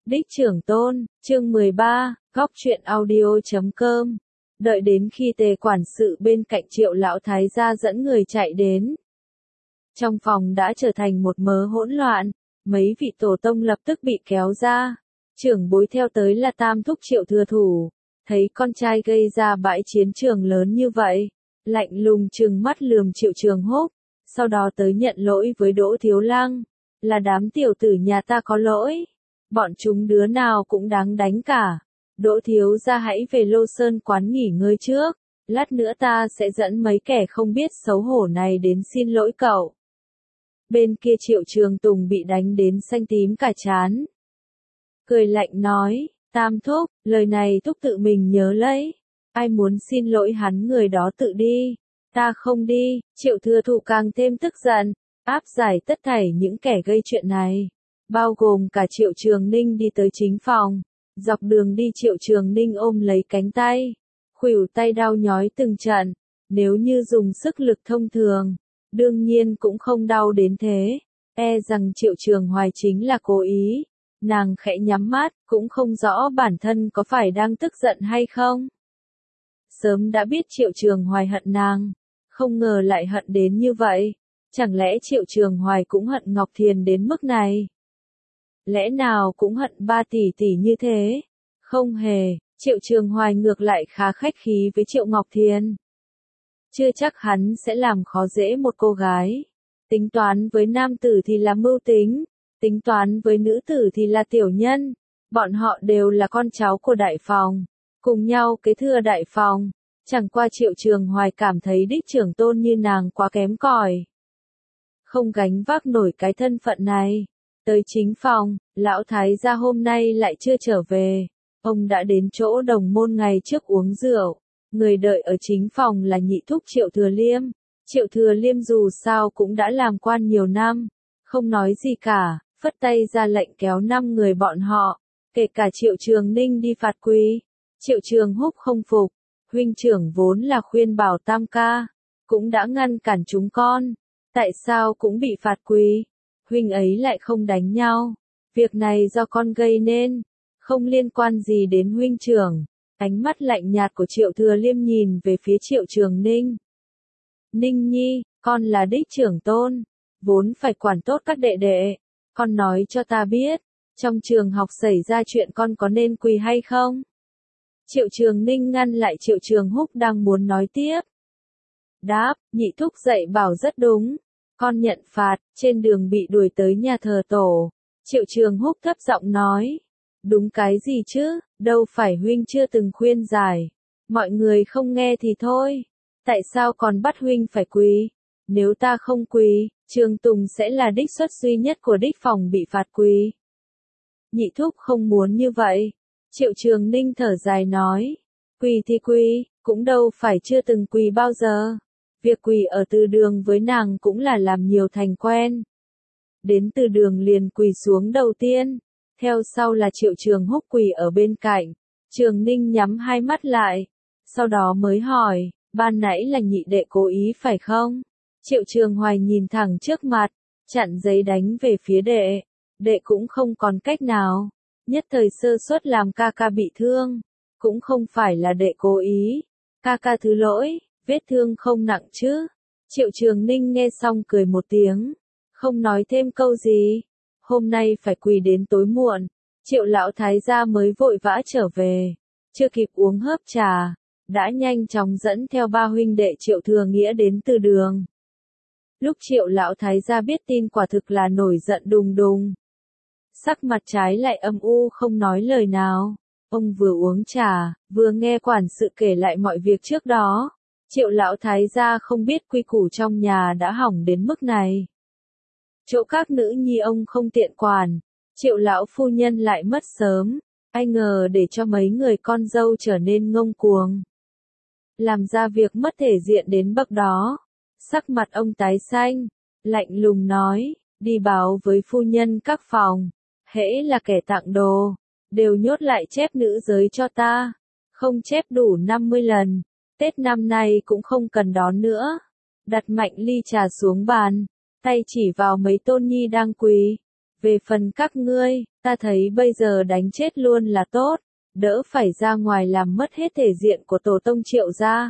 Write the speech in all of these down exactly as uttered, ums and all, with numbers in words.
Đích trưởng tôn, chương mười ba, góc truyện audio chấm com. Đợi đến khi Tề quản sự bên cạnh Triệu lão thái gia dẫn người chạy đến. Trong phòng đã trở thành một mớ hỗn loạn, mấy vị tổ tông lập tức bị kéo ra. Trưởng bối theo tới là tam thúc Triệu thừa thủ, thấy con trai gây ra bãi chiến trường lớn như vậy, lạnh lùng trừng mắt lườm Triệu Trường Húc, sau đó tới nhận lỗi với Đỗ Thiếu Lăng, là đám tiểu tử nhà ta có lỗi. Bọn chúng đứa nào cũng đáng đánh cả. Đỗ thiếu gia hãy về Lô Sơn quán nghỉ ngơi trước, lát nữa ta sẽ dẫn mấy kẻ không biết xấu hổ này đến xin lỗi cậu. Bên kia Triệu Trường Tùng bị đánh đến xanh tím cả trán. Cười lạnh nói, tam thúc, lời này thúc tự mình nhớ lấy. Ai muốn xin lỗi hắn người đó tự đi, ta không đi. Triệu thừa thụ càng thêm tức giận, áp giải tất thảy những kẻ gây chuyện này, bao gồm cả Triệu Trường Ninh đi tới chính phòng. Dọc đường đi Triệu Trường Ninh ôm lấy cánh tay, khuỷu tay đau nhói từng trận, nếu như dùng sức lực thông thường, đương nhiên cũng không đau đến thế, e rằng Triệu Trường Hoài chính là cố ý. Nàng khẽ nhắm mắt, cũng không rõ bản thân có phải đang tức giận hay không. Sớm đã biết Triệu Trường Hoài hận nàng, không ngờ lại hận đến như vậy, chẳng lẽ Triệu Trường Hoài cũng hận Ngọc Thiền đến mức này? Lẽ nào cũng hận ba tỷ tỷ như thế? Không hề, Triệu Trường Hoài ngược lại khá khách khí với Triệu Ngọc Thiền. Chưa chắc hắn sẽ làm khó dễ một cô gái. Tính toán với nam tử thì là mưu tính, tính toán với nữ tử thì là tiểu nhân. Bọn họ đều là con cháu của đại phòng, cùng nhau kế thừa đại phòng. Chẳng qua Triệu Trường Hoài cảm thấy đích trưởng tôn như nàng quá kém cỏi, không gánh vác nổi cái thân phận này. Tới chính phòng, lão thái gia hôm nay lại chưa trở về. Ông đã đến chỗ đồng môn ngày trước uống rượu. Người đợi ở chính phòng là nhị thúc Triệu Thừa Liêm. Triệu Thừa Liêm dù sao cũng đã làm quan nhiều năm, không nói gì cả, phất tay ra lệnh kéo năm người bọn họ, kể cả Triệu Trường Ninh đi phạt quý. Triệu Trường Húc không phục, huynh trưởng vốn là khuyên bảo tam ca, cũng đã ngăn cản chúng con, tại sao cũng bị phạt quý? Huynh ấy lại không đánh nhau, việc này do con gây nên, không liên quan gì đến huynh trưởng. Ánh mắt lạnh nhạt của Triệu Thừa Liêm nhìn về phía Triệu Trường Ninh. Ninh nhi, con là đích trưởng tôn, vốn phải quản tốt các đệ đệ. Con nói cho ta biết, trong trường học xảy ra chuyện con có nên quỳ hay không? Triệu Trường Ninh ngăn lại Triệu Trường Húc đang muốn nói tiếp. Đáp, nhị thúc dạy bảo rất đúng. Con nhận phạt, trên đường bị đuổi tới nhà thờ tổ. Triệu Trường Húc thấp giọng nói. Đúng cái gì chứ, đâu phải huynh chưa từng khuyên giải. Mọi người không nghe thì thôi. Tại sao còn bắt huynh phải quỳ? Nếu ta không quỳ, Trường Tùng sẽ là đích xuất duy nhất của đích phòng bị phạt quỳ. Nhị thúc không muốn như vậy. Triệu Trường Ninh thở dài nói. Quỳ thì quỳ, cũng đâu phải chưa từng quỳ bao giờ. Việc quỳ ở từ đường với nàng cũng là làm nhiều thành quen. Đến từ đường liền quỳ xuống đầu tiên, theo sau là Triệu Trường Húc quỳ ở bên cạnh. Trường Ninh nhắm hai mắt lại, sau đó mới hỏi, ban nãy là nhị đệ cố ý phải không? Triệu Trường Hoài nhìn thẳng trước mặt, chặn giấy đánh về phía đệ. Đệ cũng không còn cách nào, nhất thời sơ suất làm ca ca bị thương, cũng không phải là đệ cố ý. Ca ca thứ lỗi. Vết thương không nặng chứ? Triệu Trường Ninh nghe xong cười một tiếng, không nói thêm câu gì. Hôm nay phải quỳ đến tối muộn, Triệu lão thái gia mới vội vã trở về, chưa kịp uống hớp trà, đã nhanh chóng dẫn theo ba huynh đệ Triệu Thừa Nghĩa đến từ đường. Lúc Triệu lão thái gia biết tin quả thực là nổi giận đùng đùng, sắc mặt trái lại âm u không nói lời nào. Ông vừa uống trà, vừa nghe quản sự kể lại mọi việc trước đó. Triệu lão thái gia không biết quy củ trong nhà đã hỏng đến mức này. Chỗ các nữ nhi ông không tiện quản, Triệu lão phu nhân lại mất sớm, ai ngờ để cho mấy người con dâu trở nên ngông cuồng, làm ra việc mất thể diện đến bậc đó. Sắc mặt ông tái xanh, lạnh lùng nói, đi báo với phu nhân các phòng, hễ là kẻ tặng đồ, đều nhốt lại chép nữ giới cho ta, không chép đủ năm mươi lần. Tết năm nay cũng không cần đón nữa. Đặt mạnh ly trà xuống bàn, tay chỉ vào mấy tôn nhi đang quỳ. Về phần các ngươi, ta thấy bây giờ đánh chết luôn là tốt, đỡ phải ra ngoài làm mất hết thể diện của tổ tông Triệu gia.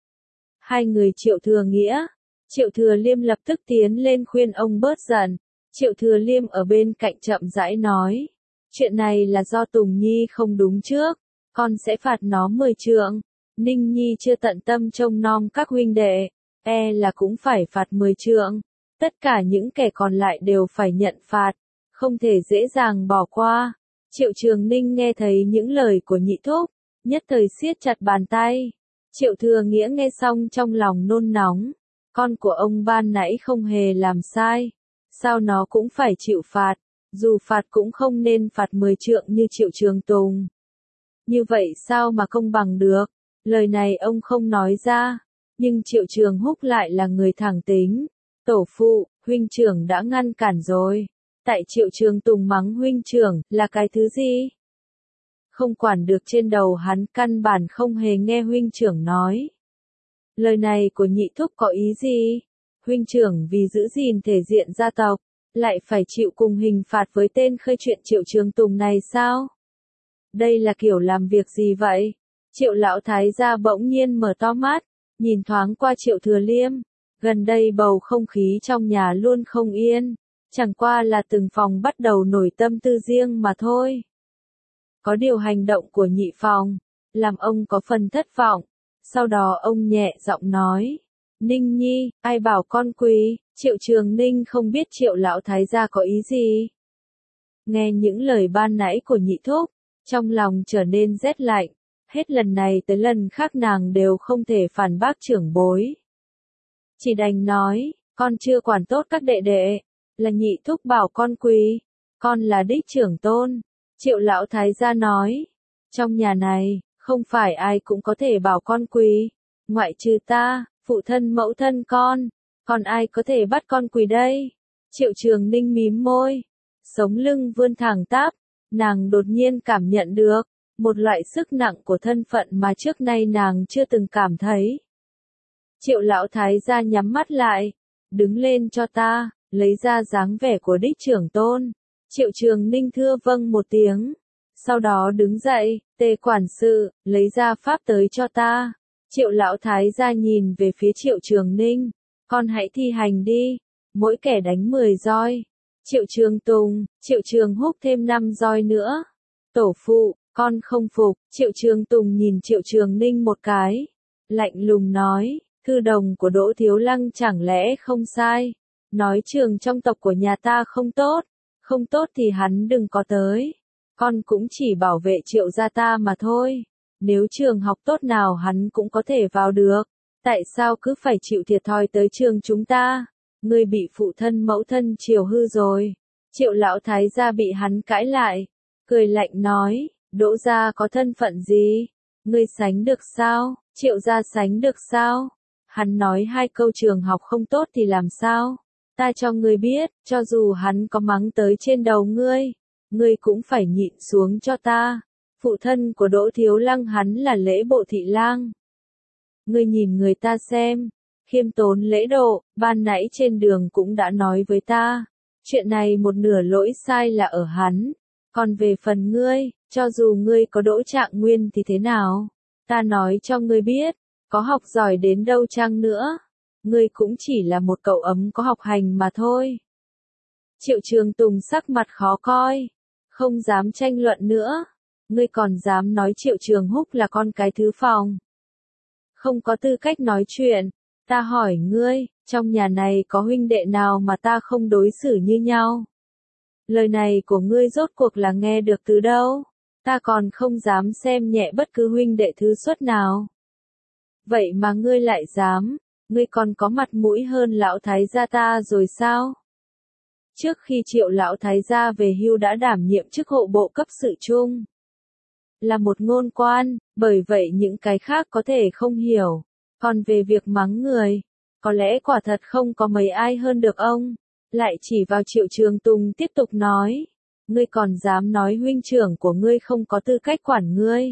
Hai người Triệu Thừa Nghĩa, Triệu Thừa Liêm lập tức tiến lên khuyên ông bớt giận. Triệu Thừa Liêm ở bên cạnh chậm rãi nói, chuyện này là do Tùng Nhi không đúng trước, con sẽ phạt nó mười trượng. Ninh Nhi chưa tận tâm trông nom các huynh đệ, e là cũng phải phạt mười trượng. Tất cả những kẻ còn lại đều phải nhận phạt, không thể dễ dàng bỏ qua. Triệu Trường Ninh nghe thấy những lời của nhị thúc, nhất thời siết chặt bàn tay. Triệu Thừa Nghĩa nghe xong trong lòng nôn nóng, con của ông ban nãy không hề làm sai, sao nó cũng phải chịu phạt, dù phạt cũng không nên phạt mười trượng như Triệu Trường Tùng. Như vậy sao mà công bằng được, lời này ông không nói ra, nhưng Triệu Trường Húc lại là người thẳng tính. Tổ phụ, huynh trưởng đã ngăn cản rồi. Tại Triệu Trường Tùng mắng huynh trưởng là cái thứ gì? Không quản được trên đầu hắn, căn bản không hề nghe huynh trưởng nói. Lời này của nhị thúc có ý gì? Huynh trưởng vì giữ gìn thể diện gia tộc, lại phải chịu cùng hình phạt với tên khơi chuyện Triệu Trường Tùng này sao? Đây là kiểu làm việc gì vậy? Triệu lão thái gia bỗng nhiên mở to mắt, nhìn thoáng qua Triệu Thừa Liêm. Gần đây bầu không khí trong nhà luôn không yên, chẳng qua là từng phòng bắt đầu nổi tâm tư riêng mà thôi. Có điều hành động của nhị phòng, làm ông có phần thất vọng, sau đó ông nhẹ giọng nói, Ninh Nhi, ai bảo con quỳ? Triệu Trường Ninh không biết Triệu lão thái gia có ý gì. Nghe những lời ban nãy của nhị thúc, trong lòng trở nên rét lạnh, hết lần này tới lần khác nàng đều không thể phản bác trưởng bối. Chỉ đành nói, con chưa quản tốt các đệ đệ, là nhị thúc bảo con quỳ, con là đích trưởng tôn. Triệu lão thái gia nói, trong nhà này, không phải ai cũng có thể bảo con quỳ, ngoại trừ ta, phụ thân mẫu thân con, còn ai có thể bắt con quỳ đây? Triệu Trường Ninh mím môi, sống lưng vươn thẳng tắp, nàng đột nhiên cảm nhận được, một loại sức nặng của thân phận mà trước nay nàng chưa từng cảm thấy. Triệu lão thái gia nhắm mắt lại, đứng lên cho ta, lấy ra dáng vẻ của đích trưởng tôn. Triệu Trường Ninh thưa vâng một tiếng, sau đó đứng dậy, Tề quản sự, lấy ra pháp tới cho ta. Triệu lão thái gia nhìn về phía Triệu Trường Ninh, con hãy thi hành đi, mỗi kẻ đánh mười roi. Triệu Trường Tùng, Triệu Trường Húc thêm năm roi nữa. Tổ phụ, con không phục. Triệu Trường Tùng nhìn Triệu Trường Ninh một cái, lạnh lùng nói, thư đồng của Đỗ Thiếu Lăng chẳng lẽ không sai, nói trường trong tộc của nhà ta không tốt, không tốt thì hắn đừng có tới, con cũng chỉ bảo vệ Triệu gia ta mà thôi, nếu trường học tốt nào hắn cũng có thể vào được, tại sao cứ phải chịu thiệt thòi tới trường chúng ta, ngươi bị phụ thân mẫu thân chiều hư rồi. Triệu lão thái gia bị hắn cãi lại, cười lạnh nói, Đỗ gia có thân phận gì, ngươi sánh được sao, Triệu gia sánh được sao? Hắn nói hai câu trường học không tốt thì làm sao? Ta cho ngươi biết, cho dù hắn có mắng tới trên đầu ngươi, ngươi cũng phải nhịn xuống cho ta. Phụ thân của Đỗ Thiếu Lăng hắn là Lễ Bộ thị lang. Ngươi nhìn người ta xem, khiêm tốn lễ độ, ban nãy trên đường cũng đã nói với ta. Chuyện này một nửa lỗi sai là ở hắn. Còn về phần ngươi, cho dù ngươi có Đỗ Trạng Nguyên thì thế nào? Ta nói cho ngươi biết, có học giỏi đến đâu chăng nữa, ngươi cũng chỉ là một cậu ấm có học hành mà thôi. Triệu Trường Tùng sắc mặt khó coi, không dám tranh luận nữa. Ngươi còn dám nói Triệu Trường Húc là con cái thứ phòng. Không có tư cách nói chuyện, ta hỏi ngươi, trong nhà này có huynh đệ nào mà ta không đối xử như nhau? Lời này của ngươi rốt cuộc là nghe được từ đâu? Ta còn không dám xem nhẹ bất cứ huynh đệ thứ xuất nào. Vậy mà ngươi lại dám, ngươi còn có mặt mũi hơn lão thái gia ta rồi sao? Trước khi Triệu lão thái gia về hưu đã đảm nhiệm chức hộ bộ cấp sự chung, là một ngôn quan, bởi vậy những cái khác có thể không hiểu. Còn về việc mắng người, có lẽ quả thật không có mấy ai hơn được ông. Lại chỉ vào Triệu Trường Tùng tiếp tục nói, ngươi còn dám nói huynh trưởng của ngươi không có tư cách quản ngươi.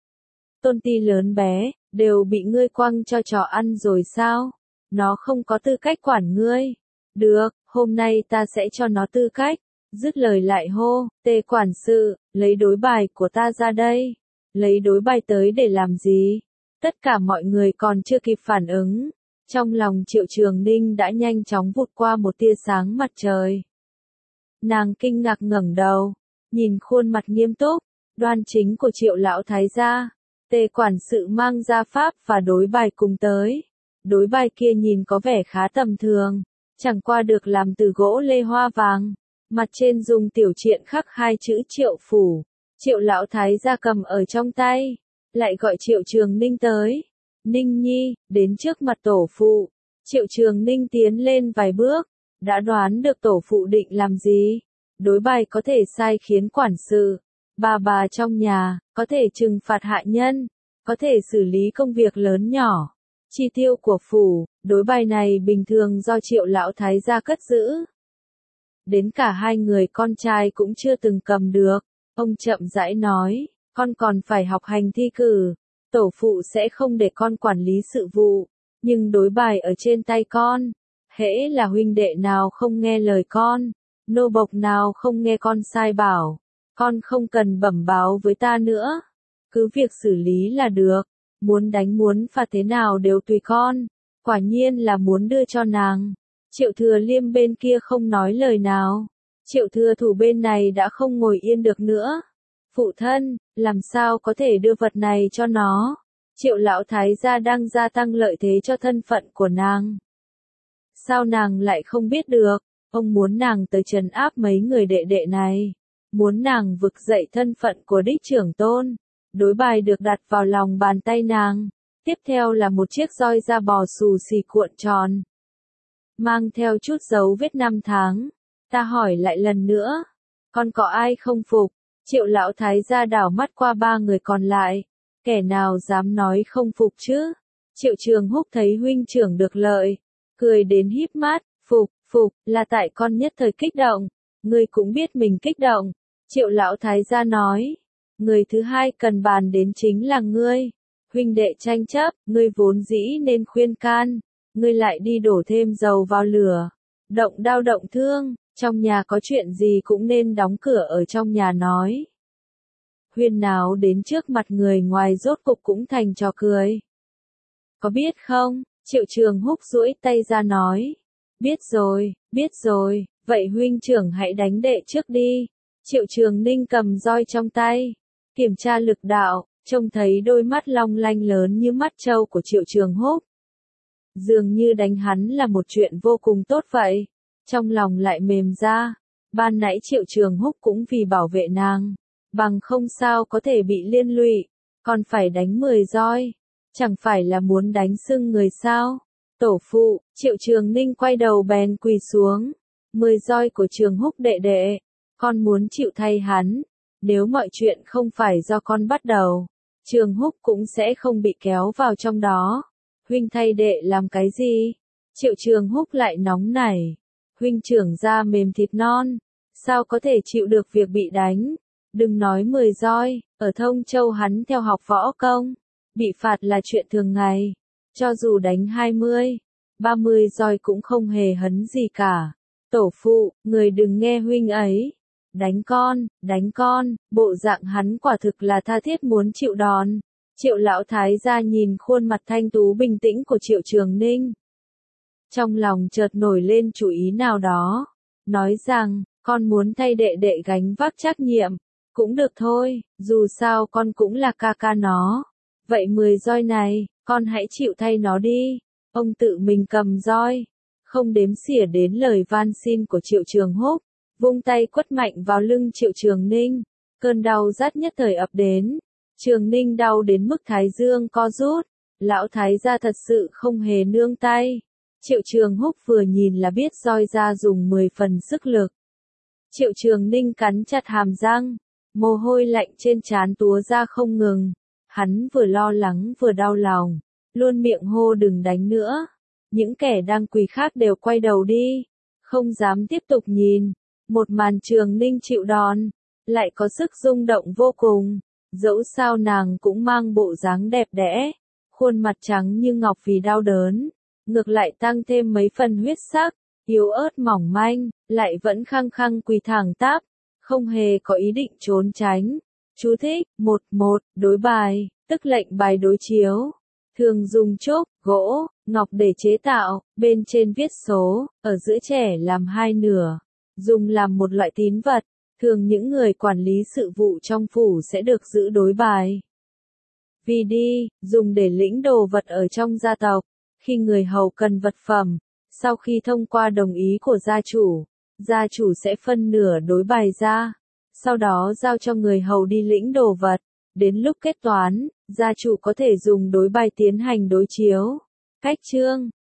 Tôn ti lớn bé, đều bị ngươi quăng cho chó ăn rồi sao? Nó không có tư cách quản ngươi. Được, hôm nay ta sẽ cho nó tư cách. Dứt lời lại hô, Tề quản sự, lấy đối bài của ta ra đây. Lấy đối bài tới để làm gì? Tất cả mọi người còn chưa kịp phản ứng. Trong lòng Triệu Trường Ninh đã nhanh chóng vụt qua một tia sáng mặt trời. Nàng kinh ngạc ngẩng đầu, nhìn khuôn mặt nghiêm túc, đoan chính của Triệu lão thái gia. Tề quản sự mang gia pháp và đối bài cùng tới. Đối bài kia nhìn có vẻ khá tầm thường, chẳng qua được làm từ gỗ lê hoa vàng, mặt trên dùng tiểu triện khắc hai chữ Triệu phủ. Triệu lão thái gia cầm ở trong tay, lại gọi Triệu Trường Ninh tới. Ninh nhi, đến trước mặt tổ phụ. Triệu Trường Ninh tiến lên vài bước, đã đoán được tổ phụ định làm gì. Đối bài có thể sai khiến quản sự, bà bà trong nhà, có thể trừng phạt hạ nhân, có thể xử lý công việc lớn nhỏ. Chi tiêu của phủ, đối bài này bình thường do Triệu lão thái gia cất giữ. Đến cả hai người con trai cũng chưa từng cầm được. Ông chậm rãi nói, con còn phải học hành thi cử. Tổ phụ sẽ không để con quản lý sự vụ, nhưng đối bài ở trên tay con. Hễ là huynh đệ nào không nghe lời con, nô bộc nào không nghe con sai bảo, con không cần bẩm báo với ta nữa. Cứ việc xử lý là được, muốn đánh muốn phạt thế nào đều tùy con. Quả nhiên là muốn đưa cho nàng. Triệu Thừa Liêm bên kia không nói lời nào. Triệu Thừa Thủ bên này đã không ngồi yên được nữa. Phụ thân, làm sao có thể đưa vật này cho nó? Triệu lão thái gia đang gia tăng lợi thế cho thân phận của nàng. Sao nàng lại không biết được? Ông muốn nàng tới trấn áp mấy người đệ đệ này. Muốn nàng vực dậy thân phận của đích trưởng tôn. Đối bài được đặt vào lòng bàn tay nàng. Tiếp theo là một chiếc roi da bò xù xì cuộn tròn. Mang theo chút dấu vết năm tháng. Ta hỏi lại lần nữa. Con có ai không phục? Triệu lão thái gia đảo mắt qua ba người còn lại. Kẻ nào dám nói không phục chứ? Triệu Trường Húc thấy huynh trưởng được lợi. Cười đến híp mắt. Phục, phục, là tại con nhất thời kích động. Ngươi cũng biết mình kích động. Triệu lão thái gia nói. Người thứ hai cần bàn đến chính là ngươi. Huynh đệ tranh chấp, ngươi vốn dĩ nên khuyên can. Ngươi lại đi đổ thêm dầu vào lửa. Động đau động thương, trong nhà có chuyện gì cũng nên đóng cửa ở trong nhà nói. Huyên náo đến trước mặt người ngoài rốt cục cũng thành trò cười. Có biết không? Triệu Trường Húc duỗi tay ra nói. Biết rồi, biết rồi, vậy huynh trưởng hãy đánh đệ trước đi. Triệu Trường Ninh cầm roi trong tay, kiểm tra lực đạo, trông thấy đôi mắt long lanh lớn như mắt trâu của Triệu Trường Húc. Dường như đánh hắn là một chuyện vô cùng tốt vậy. Trong lòng lại mềm ra. Ban nãy Triệu Trường Húc cũng vì bảo vệ nàng. Bằng không sao có thể bị liên lụy. Còn phải đánh mười roi. Chẳng phải là muốn đánh sưng người sao? Tổ phụ, Triệu Trường Ninh quay đầu bèn quỳ xuống. Mười roi của Trường Húc đệ đệ. Con muốn chịu thay hắn. Nếu mọi chuyện không phải do con bắt đầu, Trường Húc cũng sẽ không bị kéo vào trong đó. Huynh thay đệ làm cái gì? Triệu Trường Húc lại nóng nảy. Huynh trưởng da mềm thịt non. Sao có thể chịu được việc bị đánh? Đừng nói mười roi, ở Thông Châu hắn theo học võ công. Bị phạt là chuyện thường ngày. Cho dù đánh hai mươi, ba mươi roi cũng không hề hấn gì cả. Tổ phụ, người đừng nghe huynh ấy. Đánh con, đánh con, bộ dạng hắn quả thực là tha thiết muốn chịu đòn. Triệu lão thái gia nhìn khuôn mặt thanh tú bình tĩnh của Triệu Trường Ninh. Trong lòng chợt nổi lên chủ ý nào đó. Nói rằng, con muốn thay đệ đệ gánh vác trách nhiệm. Cũng được thôi, dù sao con cũng là ca ca nó. Vậy mười roi này, con hãy chịu thay nó đi. Ông tự mình cầm roi. Không đếm xỉa đến lời van xin của Triệu Trường Húc. Vung tay quất mạnh vào lưng Triệu Trường Ninh. Cơn đau rát nhất thời ập đến. Trường Ninh đau đến mức thái dương co rút. Lão thái gia thật sự không hề nương tay. Triệu Trường Húc vừa nhìn là biết roi ra dùng mười phần sức lực. Triệu Trường Ninh cắn chặt hàm răng. Mồ hôi lạnh trên trán túa ra không ngừng. Hắn vừa lo lắng vừa đau lòng. Luôn miệng hô đừng đánh nữa. Những kẻ đang quỳ khác đều quay đầu đi. Không dám tiếp tục nhìn. Một màn Trường Ninh chịu đòn. Lại có sức rung động vô cùng. Dẫu sao nàng cũng mang bộ dáng đẹp đẽ. Khuôn mặt trắng như ngọc vì đau đớn. Ngược lại tăng thêm mấy phần huyết sắc. yếu ớt mỏng manh, lại vẫn khăng khăng quỳ thẳng tắp, không hề có ý định trốn tránh. Chú thích, một một, đối bài, tức lệnh bài đối chiếu. Thường dùng trúc, gỗ, ngọc để chế tạo, bên trên viết số, ở giữa trẻ làm hai nửa. Dùng làm một loại tín vật, thường những người quản lý sự vụ trong phủ sẽ được giữ đối bài. Vì đi, dùng để lĩnh đồ vật ở trong gia tộc, khi người hầu cần vật phẩm, sau khi thông qua đồng ý của gia chủ, gia chủ sẽ phân nửa đối bài ra, sau đó giao cho người hầu đi lĩnh đồ vật. Đến lúc kết toán, gia chủ có thể dùng đối bài tiến hành đối chiếu. Cách chương